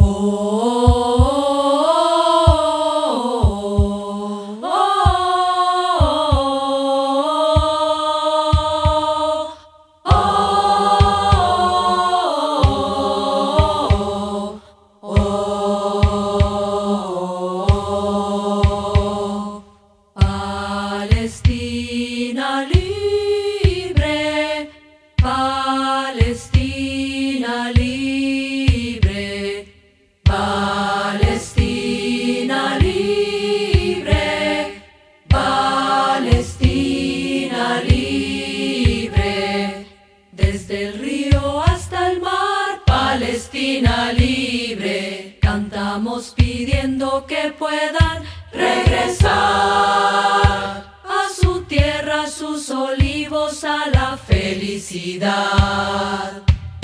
Palestina libre, Palestina libre, Palestina libre, Palestina libre, desde el río hasta el mar, Palestina libre, cantamos pidiendo que puedan regresar a su tierra, a sus olivos, a la felicidad.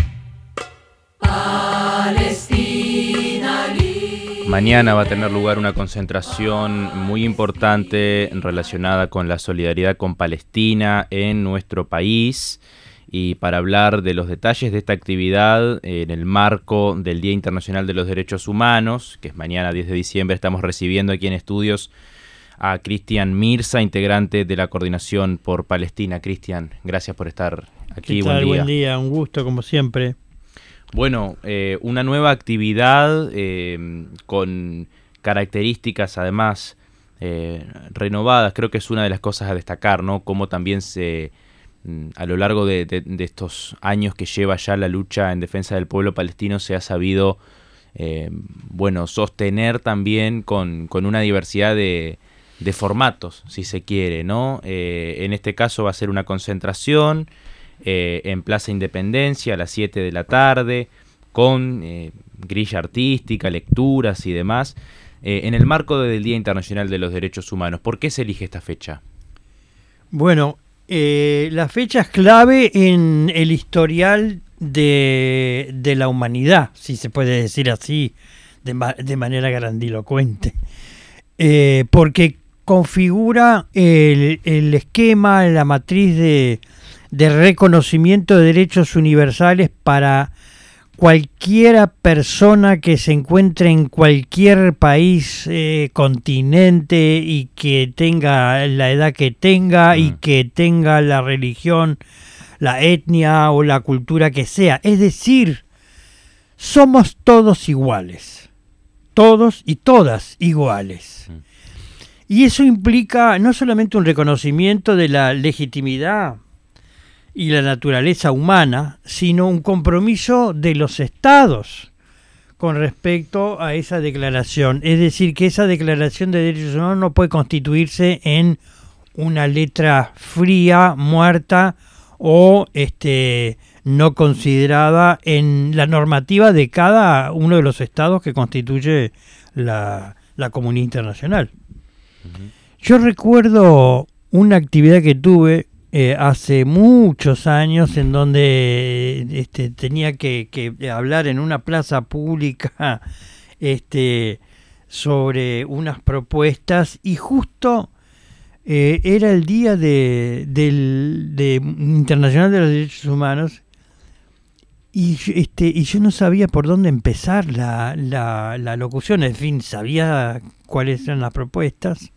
Palestina libre. Mañana va a tener lugar una concentración muy importante relacionada con la solidaridad con Palestina en nuestro país. Y para hablar de los detalles de esta actividad en el marco del Día Internacional de los Derechos Humanos, que es mañana 10 de diciembre, estamos recibiendo aquí en estudios a Cristian Mirza, integrante de la Coordinación por Palestina. Cristian, gracias por estar aquí. ¿Qué tal? Buen día, un gusto como siempre. Bueno, una nueva actividad con características además renovadas, creo que es una de las cosas a destacar, ¿no? Cómo también a lo largo de estos años que lleva ya la lucha en defensa del pueblo palestino se ha sabido sostener también con una diversidad de formatos, si se quiere, ¿no? En este caso va a ser una concentración en Plaza Independencia a las 7 de la tarde, con grilla artística, lecturas y demás, en el marco del Día Internacional de los Derechos Humanos. ¿Por qué se elige esta fecha? Bueno, la fecha es clave en el historial de la humanidad, si se puede decir así, de manera grandilocuente, porque configura el esquema, la matriz de reconocimiento de derechos universales para cualquiera persona que se encuentre en cualquier país, continente, y que tenga la edad que tenga y que tenga la religión, la etnia o la cultura que sea. Es decir, somos todos iguales, todos y todas iguales. Y eso implica no solamente un reconocimiento de la legitimidad y la naturaleza humana, sino un compromiso de los estados con respecto a esa declaración. Es decir, que esa declaración de derechos humanos no puede constituirse en una letra fría, muerta o no considerada en la normativa de cada uno de los estados que constituye la comunidad internacional. Yo recuerdo una actividad que tuve hace muchos años en donde tenía que hablar en una plaza pública sobre unas propuestas, y justo era el Día Internacional de los Derechos Humanos, y yo no sabía por dónde empezar la locución. En fin, sabía cuáles eran las propuestas.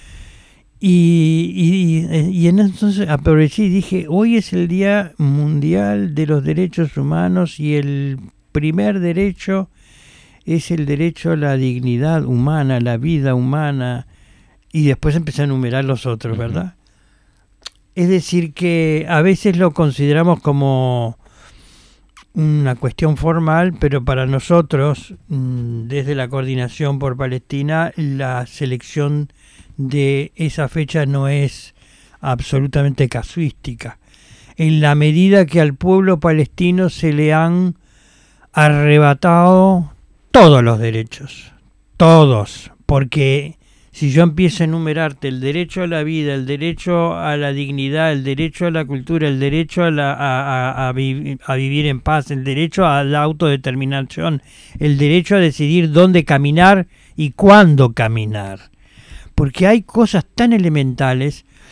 Y entonces aproveché y dije, hoy es el Día Mundial de los Derechos Humanos y el primer derecho es el derecho a la dignidad humana, a la vida humana, y después empecé a enumerar los otros, ¿verdad? Es decir, que a veces lo consideramos como una cuestión formal, pero para nosotros, desde la Coordinación por Palestina, la selección de esa fecha no es absolutamente casuística. En la medida que al pueblo palestino se le han arrebatado todos los derechos, todos, porque si yo empiezo a enumerarte el derecho a la vida, el derecho a la dignidad, el derecho a la cultura, el derecho a vivir en paz, el derecho a la autodeterminación, el derecho a decidir dónde caminar y cuándo caminar, porque hay cosas tan elementales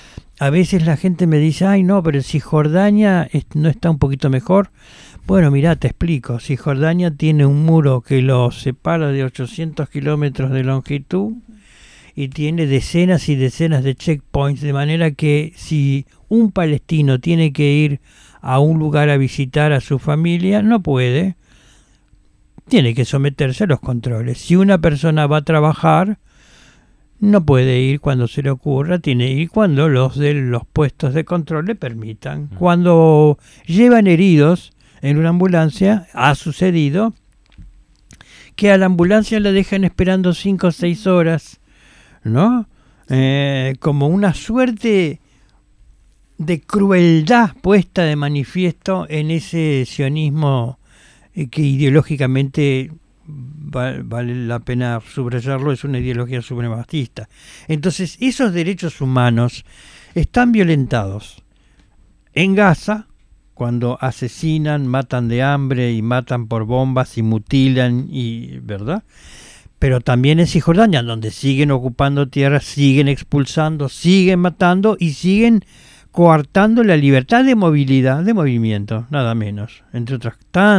a veces la gente me dice, ay no, pero Cisjordania no está un poquito mejor. Bueno, mirá, te explico. Cisjordania tiene un muro que lo separa de 800 kilómetros de longitud y tiene decenas y decenas de checkpoints, de manera que si un palestino tiene que ir a un lugar a visitar a su familia, no puede. Tiene que someterse a los controles. Si una persona va a trabajar, no puede ir cuando se le ocurra, tiene que ir cuando los de los puestos de control le permitan. Cuando llevan heridos en una ambulancia, ha sucedido que a la ambulancia la dejan esperando 5 o 6 horas, ¿no? Como una suerte de crueldad puesta de manifiesto en ese sionismo que ideológicamente vale la pena subrayarlo, es una ideología supremacista. Entonces, esos derechos humanos están violentados en Gaza, cuando asesinan, matan de hambre y matan por bombas y mutilan, ¿verdad? Pero también en Cisjordania, donde siguen ocupando tierras, siguen expulsando, siguen matando y siguen coartando la libertad de movilidad, de movimiento, nada menos, entre otros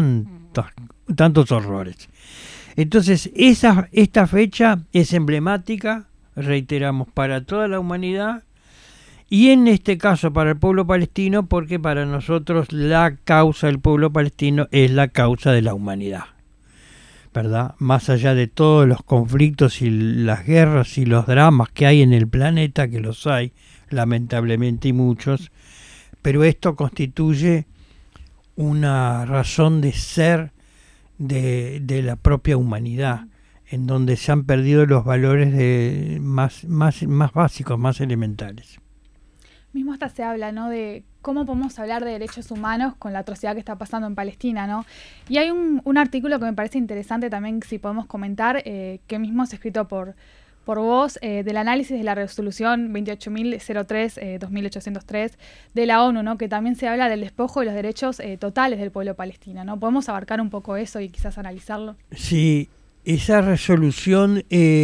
tantos horrores. Entonces, esta fecha es emblemática, reiteramos, para toda la humanidad y en este caso para el pueblo palestino, porque para nosotros la causa del pueblo palestino es la causa de la humanidad, ¿verdad? Más allá de todos los conflictos y las guerras y los dramas que hay en el planeta, que los hay, lamentablemente, y muchos, pero esto constituye una razón de ser de la propia humanidad, en donde se han perdido los valores más básicos, más elementales. Mismo hasta se habla, ¿no?, de cómo podemos hablar de derechos humanos con la atrocidad que está pasando en Palestina, ¿no? Y hay un artículo que me parece interesante también, si podemos comentar, que mismo es escrito por vos, del análisis de la resolución 28.003-2803 de la ONU, ¿no?, que también se habla del despojo de los derechos totales del pueblo palestino, ¿no? ¿Podemos abarcar un poco eso y quizás analizarlo? Sí, esa resolución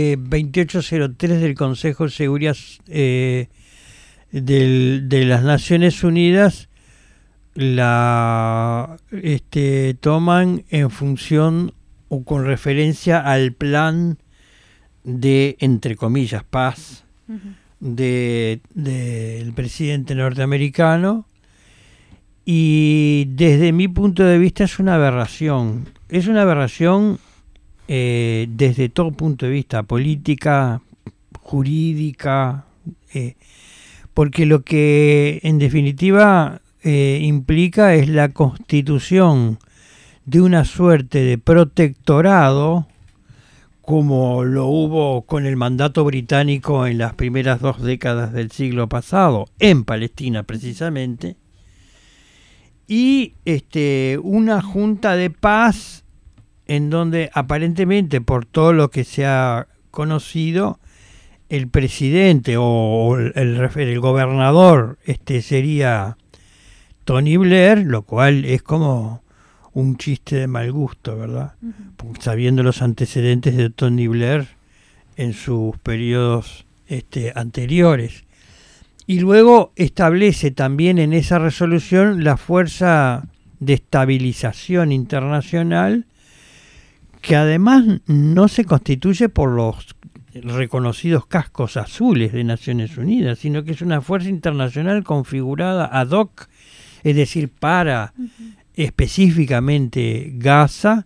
2803 del Consejo de Seguridad de las Naciones Unidas la toman en función o con referencia al plan de, entre comillas, paz del presidente norteamericano, y desde mi punto de vista es una aberración. Es una aberración desde todo punto de vista, política, jurídica, porque lo que en definitiva implica es la constitución de una suerte de protectorado, como lo hubo con el mandato británico en las primeras 2 décadas del siglo pasado, en Palestina precisamente, y una junta de paz en donde aparentemente, por todo lo que se ha conocido, el presidente o el gobernador sería Tony Blair, lo cual es como un chiste de mal gusto, ¿verdad? Porque sabiendo los antecedentes de Tony Blair en sus periodos anteriores. Y luego establece también en esa resolución la Fuerza de Estabilización Internacional, que además no se constituye por los reconocidos cascos azules de Naciones Unidas, sino que es una fuerza internacional configurada ad hoc, es decir, para específicamente Gaza,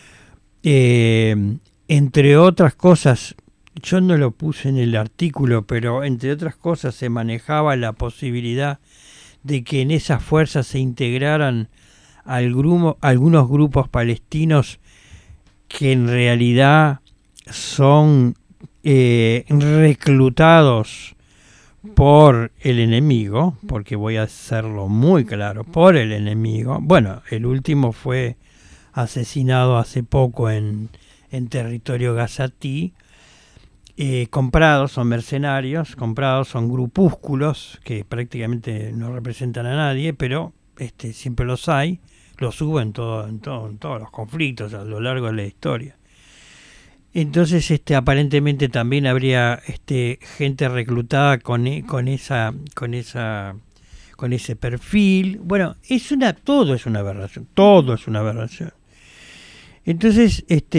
entre otras cosas. Yo no lo puse en el artículo, pero entre otras cosas se manejaba la posibilidad de que en esas fuerzas se integraran algunos grupos palestinos que en realidad son reclutados por el enemigo, porque voy a hacerlo muy claro, por el enemigo. Bueno, el último fue asesinado hace poco en territorio gazatí. Comprados, son mercenarios, comprados, son grupúsculos que prácticamente no representan a nadie, pero siempre los hay, los hubo en todos los conflictos a lo largo de la historia. Entonces, aparentemente también habría gente reclutada con ese perfil. Bueno, todo es una aberración, todo es una aberración. Entonces,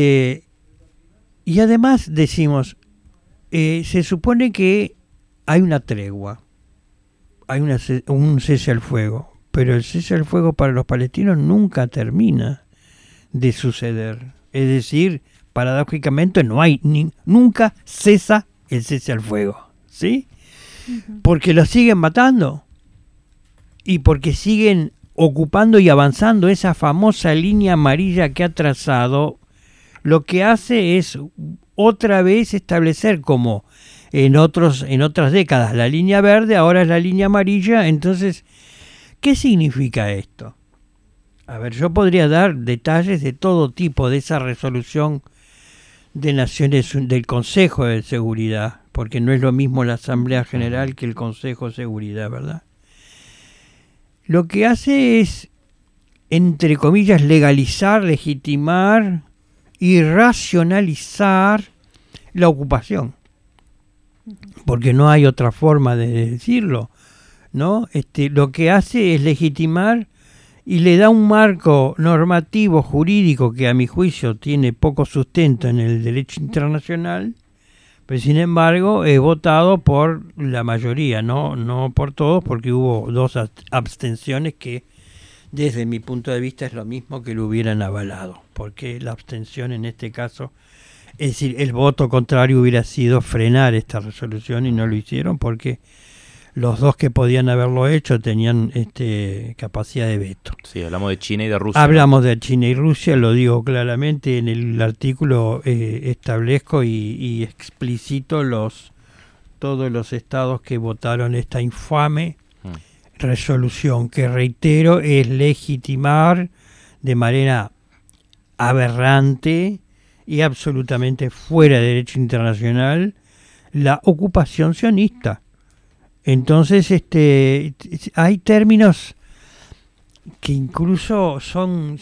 y además decimos, se supone que hay una tregua, hay un cese al fuego, pero el cese al fuego para los palestinos nunca termina de suceder. Es decir, paradójicamente nunca cesa el cese al fuego, ¿sí? Uh-huh. Porque los siguen matando y porque siguen ocupando y avanzando esa famosa línea amarilla que ha trazado. Lo que hace es otra vez establecer, como en otras décadas, la línea verde, ahora es la línea amarilla. Entonces, ¿qué significa esto? A ver, yo podría dar detalles de todo tipo de esa resolución de Naciones, del Consejo de Seguridad, porque no es lo mismo la Asamblea General que el Consejo de Seguridad, ¿verdad? Lo que hace es, entre comillas, legalizar, legitimar y racionalizar la ocupación, porque no hay otra forma de decirlo, ¿no? Lo que hace es legitimar y le da un marco normativo jurídico que a mi juicio tiene poco sustento en el derecho internacional, pero sin embargo es votado por la mayoría, no por todos, porque hubo 2 abstenciones que desde mi punto de vista es lo mismo que lo hubieran avalado, porque la abstención en este caso, es decir, el voto contrario hubiera sido frenar esta resolución y no lo hicieron porque los 2 que podían haberlo hecho tenían capacidad de veto. Sí, hablamos de China y de Rusia. Hablamos de China y Rusia, lo digo claramente en el artículo, establezco y explicito todos los estados que votaron esta infame resolución, que reitero es legitimar de manera aberrante y absolutamente fuera de derecho internacional la ocupación sionista. Entonces hay términos que incluso son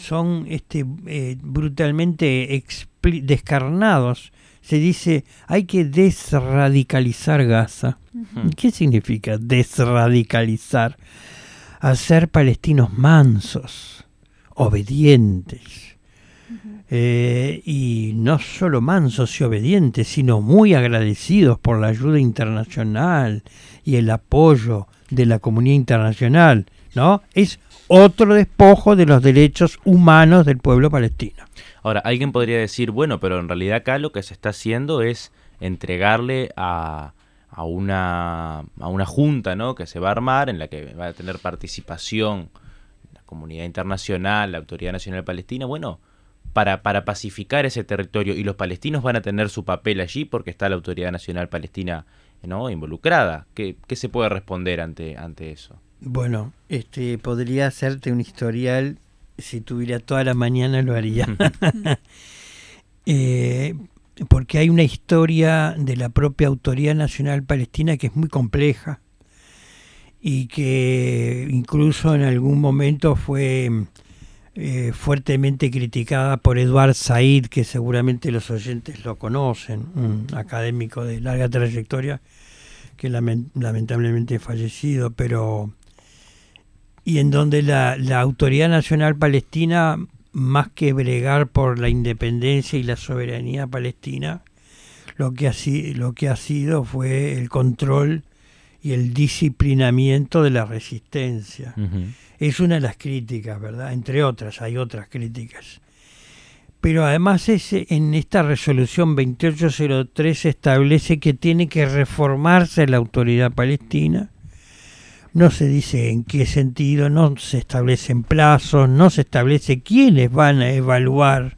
brutalmente descarnados. Se dice, hay que desradicalizar Gaza. Uh-huh. ¿Qué significa desradicalizar? Hacer palestinos mansos, obedientes. Uh-huh. Y no solo mansos y obedientes, sino muy agradecidos por la ayuda internacional y el apoyo de la comunidad internacional, ¿no? Es otro despojo de los derechos humanos del pueblo palestino. Ahora, alguien podría decir, bueno, pero en realidad acá lo que se está haciendo es entregarle a una junta, ¿no?, que se va a armar, en la que va a tener participación la comunidad internacional, la Autoridad Nacional Palestina, bueno, para pacificar ese territorio, y los palestinos van a tener su papel allí porque está la Autoridad Nacional Palestina, ¿no?, involucrada. ¿Qué se puede responder ante eso? Bueno, podría hacerte un historial. Si tuviera toda la mañana lo haría. Porque hay una historia de la propia Autoridad Nacional Palestina que es muy compleja y que incluso en algún momento fue fuertemente criticada por Edward Said, que seguramente los oyentes lo conocen, un académico de larga trayectoria que lamentablemente fallecido, y en donde la Autoridad Nacional Palestina, más que bregar por la independencia y la soberanía palestina, lo que ha sido fue el control y el disciplinamiento de la resistencia. Uh-huh. Es una de las críticas, ¿verdad? Entre otras, hay otras críticas. Pero además en esta resolución 2803 se establece que tiene que reformarse la Autoridad Palestina. No se dice en qué sentido, no se establecen plazos, no se establece quiénes van a evaluar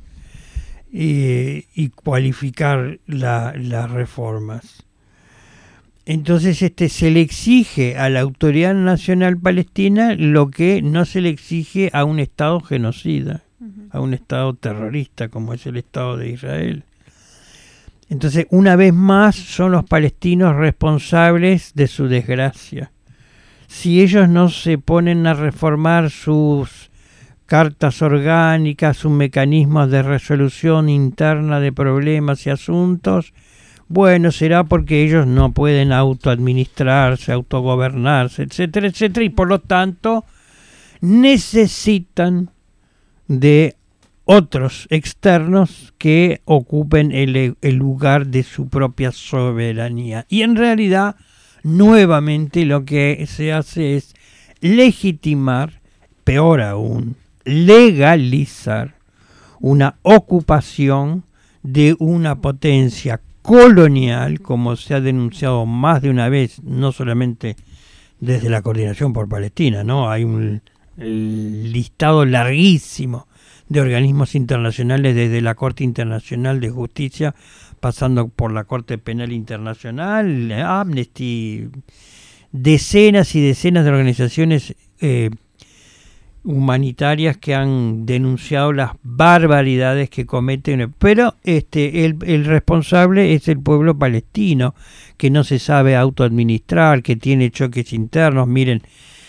y cualificar las reformas. Entonces se le exige a la Autoridad Nacional Palestina lo que no se le exige a un Estado genocida, uh-huh, a un Estado terrorista como es el Estado de Israel. Entonces, una vez más, son los palestinos responsables de su desgracia. Si ellos no se ponen a reformar sus cartas orgánicas, un mecanismo de resolución interna de problemas y asuntos, bueno, será porque ellos no pueden autoadministrarse, autogobernarse, etcétera, etcétera, y por lo tanto necesitan de otros externos que ocupen el lugar de su propia soberanía. Y en realidad, nuevamente lo que se hace es legitimar, peor aún, legalizar una ocupación de una potencia colonial, como se ha denunciado más de una vez, no solamente desde la Coordinación por Palestina, ¿no? Hay un listado larguísimo de organismos internacionales, desde la Corte Internacional de Justicia, pasando por la Corte Penal Internacional, Amnesty, decenas y decenas de organizaciones humanitarias que han denunciado las barbaridades que cometen, pero el responsable es el pueblo palestino, que no se sabe autoadministrar, que tiene choques internos. Miren,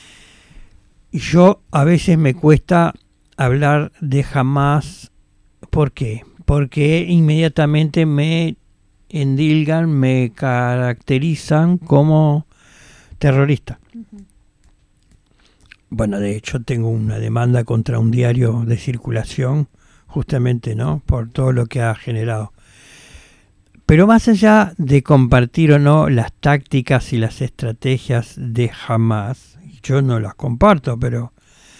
yo a veces me cuesta hablar de Hamás. ¿Por qué? Porque inmediatamente me endilgan, me caracterizan como terrorista. Bueno, de hecho tengo una demanda contra un diario de circulación, justamente, ¿no?, por todo lo que ha generado. Pero más allá de compartir o no las tácticas y las estrategias de Hamás, yo no las comparto, pero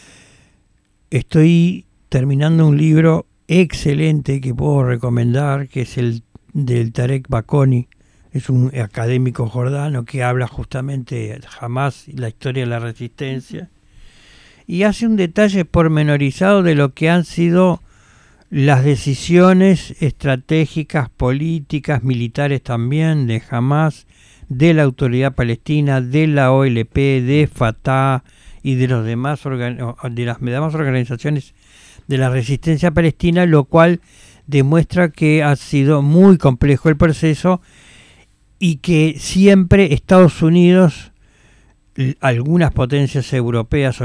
estoy terminando un libro excelente que puedo recomendar, que es el del Tarek Bakoni. Es un académico jordano que habla justamente de Hamás y la historia de la resistencia, y hace un detalle pormenorizado de lo que han sido las decisiones estratégicas, políticas, militares también, de Hamás, de la Autoridad Palestina, de la OLP, de Fatah y de las demás organizaciones de la resistencia palestina, lo cual demuestra que ha sido muy complejo el proceso y que siempre Estados Unidos, algunas potencias europeas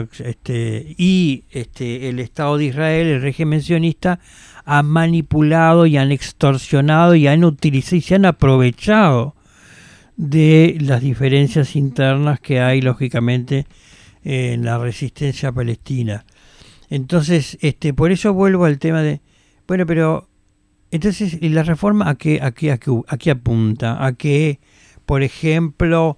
y el Estado de Israel, el régimen sionista, han manipulado y han extorsionado y han utilizado y se han aprovechado de las diferencias internas que hay, lógicamente, en la resistencia palestina. Entonces, por eso vuelvo al tema de, bueno, pero entonces la reforma a qué apunta, a que, por ejemplo,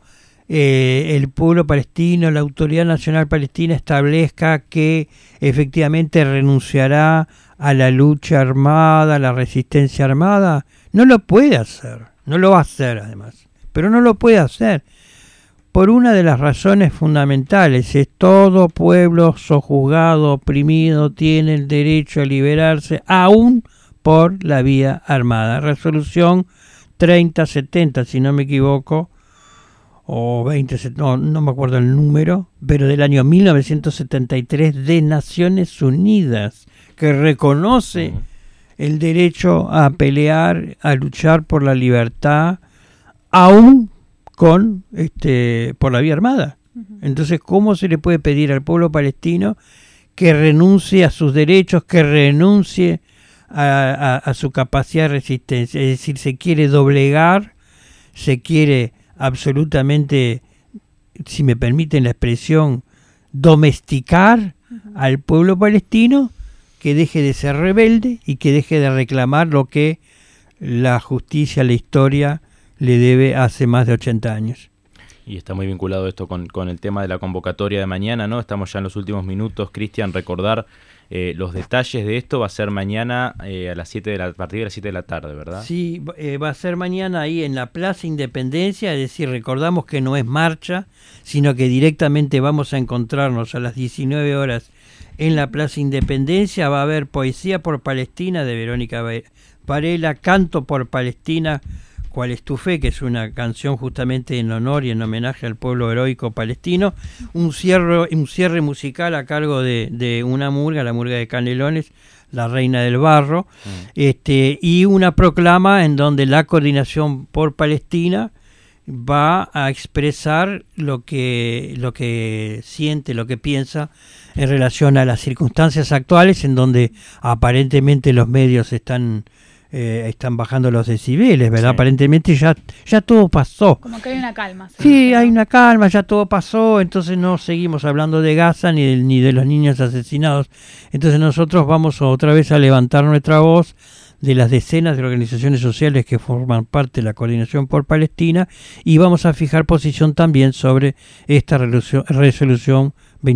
el pueblo palestino, la Autoridad Nacional Palestina establezca que efectivamente renunciará a la lucha armada, a la resistencia armada. No lo puede hacer, no lo va a hacer además, pero no lo puede hacer por una de las razones fundamentales: es todo pueblo sojuzgado, oprimido, tiene el derecho a liberarse aún por la vía armada. Resolución 3070, si no me equivoco, o 20, no me acuerdo el número, pero del año 1973 de Naciones Unidas, que reconoce el derecho a pelear, a luchar por la libertad, aún con por la vía armada. Entonces, ¿cómo se le puede pedir al pueblo palestino que renuncie a sus derechos, que renuncie a su capacidad de resistencia? Es decir, se quiere doblegar, se quiere absolutamente, si me permiten la expresión, domesticar al pueblo palestino, que deje de ser rebelde y que deje de reclamar lo que la justicia, la historia le debe hace más de 80 años. Y está muy vinculado esto con el tema de la convocatoria de mañana, ¿no? Estamos ya en los últimos minutos, Cristian, recordar los detalles de esto. Va a ser mañana a partir de las 7 de la tarde, ¿verdad? Sí, va a ser mañana ahí en la Plaza Independencia, es decir, recordamos que no es marcha, sino que directamente vamos a encontrarnos a las 19 horas en la Plaza Independencia. Va a haber Poesía por Palestina de Verónica Varela, Canto por Palestina, ¿Cuál es tu fe?, que es una canción justamente en honor y en homenaje al pueblo heroico palestino, un cierre musical a cargo de una murga, la murga de Canelones, La Reina del Barro, y una proclama en donde la Coordinación por Palestina va a expresar lo que siente, lo que piensa en relación a las circunstancias actuales en donde aparentemente los medios están bajando los decibeles, ¿verdad? Sí. Aparentemente ya todo pasó. Como que hay una calma. Sí, hay una calma, ya todo pasó, entonces no seguimos hablando de Gaza ni de los niños asesinados. Entonces nosotros vamos otra vez a levantar nuestra voz de las decenas de organizaciones sociales que forman parte de la Coordinación por Palestina y vamos a fijar posición también sobre esta resolución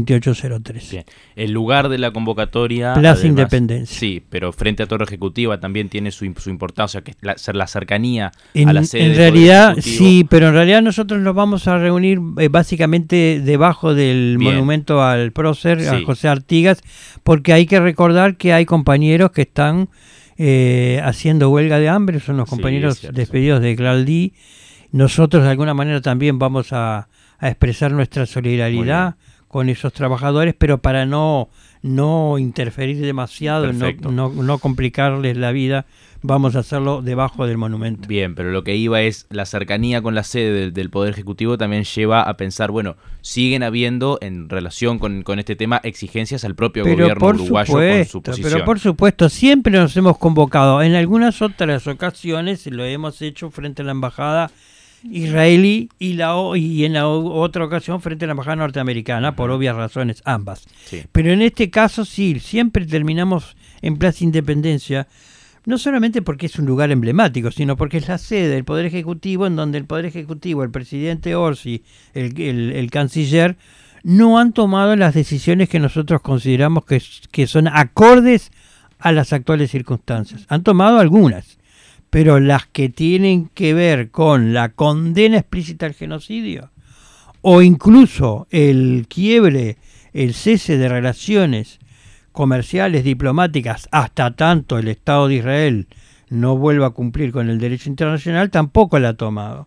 2803. Bien. El lugar de la convocatoria... Plaza además, Independencia. Sí, pero frente a Torre Ejecutiva también tiene su importancia, que es la cercanía a En la sede en del realidad, Poder Ejecutivo. sí, pero en realidad nosotros nos vamos a reunir básicamente debajo del Bien. monumento al prócer, a Sí. José Artigas, porque hay que recordar que hay compañeros que están haciendo huelga de hambre, son los Sí, compañeros es cierto, despedidos de Claldí. Nosotros de alguna manera también vamos a expresar nuestra solidaridad con esos trabajadores, pero para no interferir demasiado, Perfecto. no complicarles la vida, vamos a hacerlo debajo del monumento. Bien, pero lo que iba es la cercanía con la sede del Poder Ejecutivo también lleva a pensar, bueno, siguen habiendo en relación con este tema exigencias al propio gobierno uruguayo con su posición. Pero por supuesto, siempre nos hemos convocado. En algunas otras ocasiones lo hemos hecho frente a la embajada israelí y en la otra ocasión frente a la embajada norteamericana, por obvias razones, ambas. Sí. Pero en este caso sí, siempre terminamos en Plaza Independencia, no solamente porque es un lugar emblemático, sino porque es la sede del Poder Ejecutivo, en donde el Poder Ejecutivo, el presidente Orsi, el canciller, no han tomado las decisiones que nosotros consideramos que son acordes a las actuales circunstancias. Han tomado algunas, pero las que tienen que ver con la condena explícita al genocidio, o incluso el quiebre, el cese de relaciones comerciales, diplomáticas, hasta tanto el Estado de Israel no vuelva a cumplir con el derecho internacional, tampoco la ha tomado.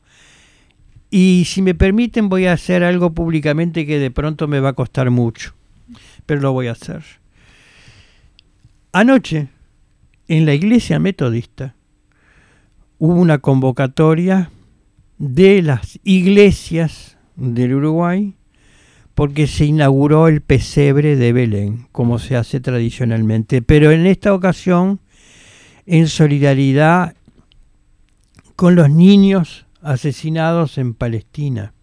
Y si me permiten, voy a hacer algo públicamente que de pronto me va a costar mucho, pero lo voy a hacer. Anoche, en la iglesia metodista, hubo una convocatoria de las iglesias del Uruguay porque se inauguró el pesebre de Belén, como se hace tradicionalmente, pero en esta ocasión en solidaridad con los niños asesinados en Palestina.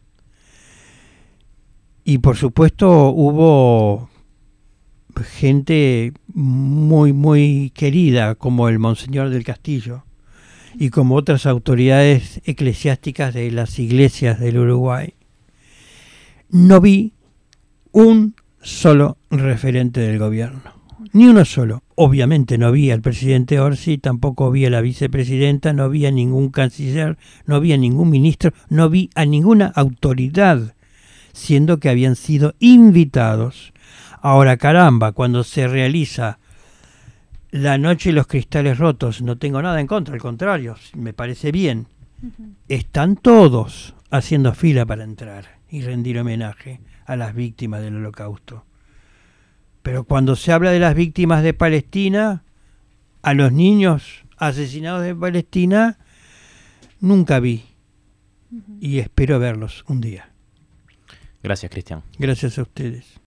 Y por supuesto hubo gente muy, muy querida, como el Monseñor del Castillo, y como otras autoridades eclesiásticas de las iglesias del Uruguay. No vi un solo referente del gobierno, ni uno solo. Obviamente no vi al presidente Orsi, tampoco vi a la vicepresidenta, no vi a ningún canciller, no vi a ningún ministro, no vi a ninguna autoridad, siendo que habían sido invitados. Ahora, caramba, cuando se realiza la noche y los cristales rotos, no tengo nada en contra, al contrario, me parece bien. Están todos haciendo fila para entrar y rendir homenaje a las víctimas del Holocausto. Pero cuando se habla de las víctimas de Palestina, a los niños asesinados de Palestina, nunca vi. Y espero verlos un día. Gracias, Cristian. Gracias a ustedes.